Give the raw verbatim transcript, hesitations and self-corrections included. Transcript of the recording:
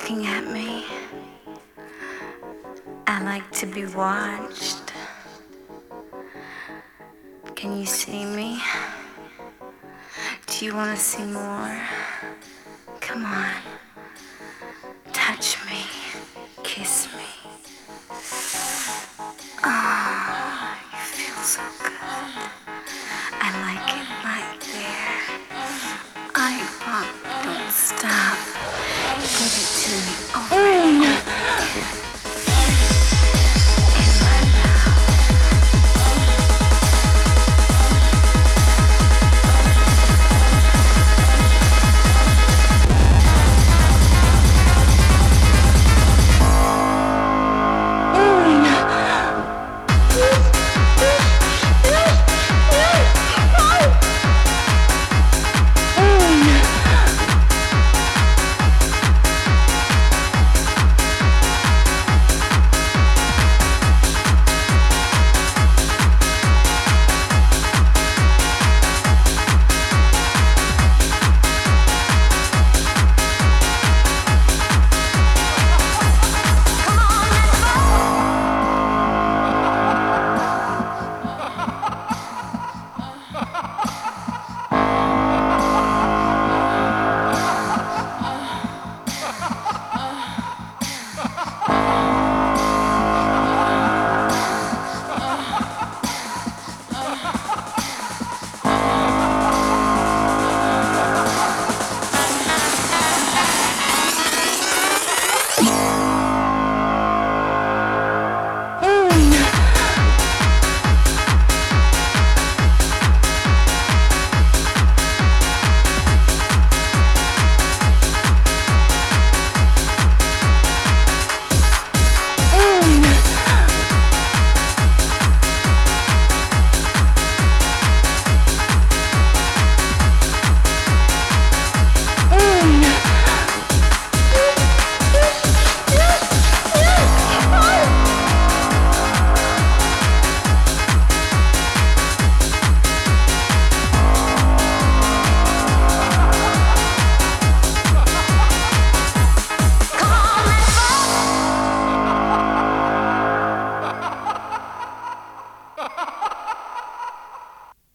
looking at me. I like to be watched. Can you see me? Do you want to see more? Come on. Touch me. Kiss me. Oh, you feel so good. I like it right there. I pop, don't stop. Give it to me.